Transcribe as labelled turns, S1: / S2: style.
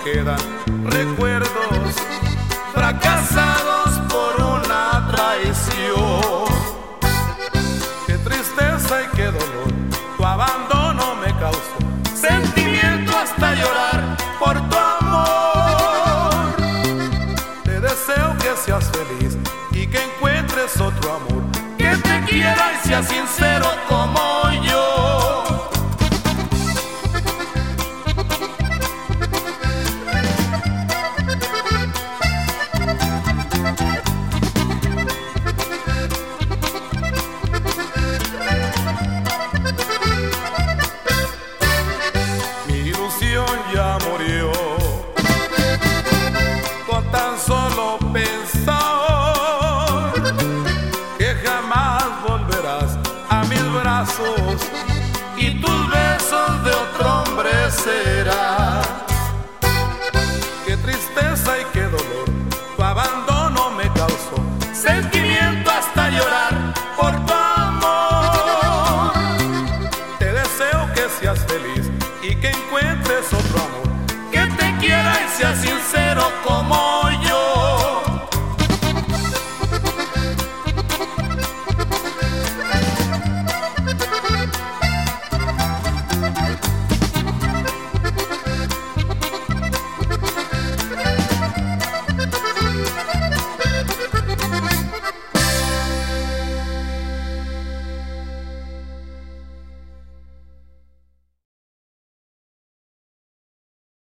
S1: quedan recuerdos fracasados por una traición. Qué tristeza y qué dolor tu abandono me causó, sentimiento hasta llorar por tu amor. Te deseo que seas feliz y que encuentres otro amor que te quiera y sea sincero como yo. Ya murió con tan solo pensar que jamás volverás a mis brazos y tus besos de otro hombre serán.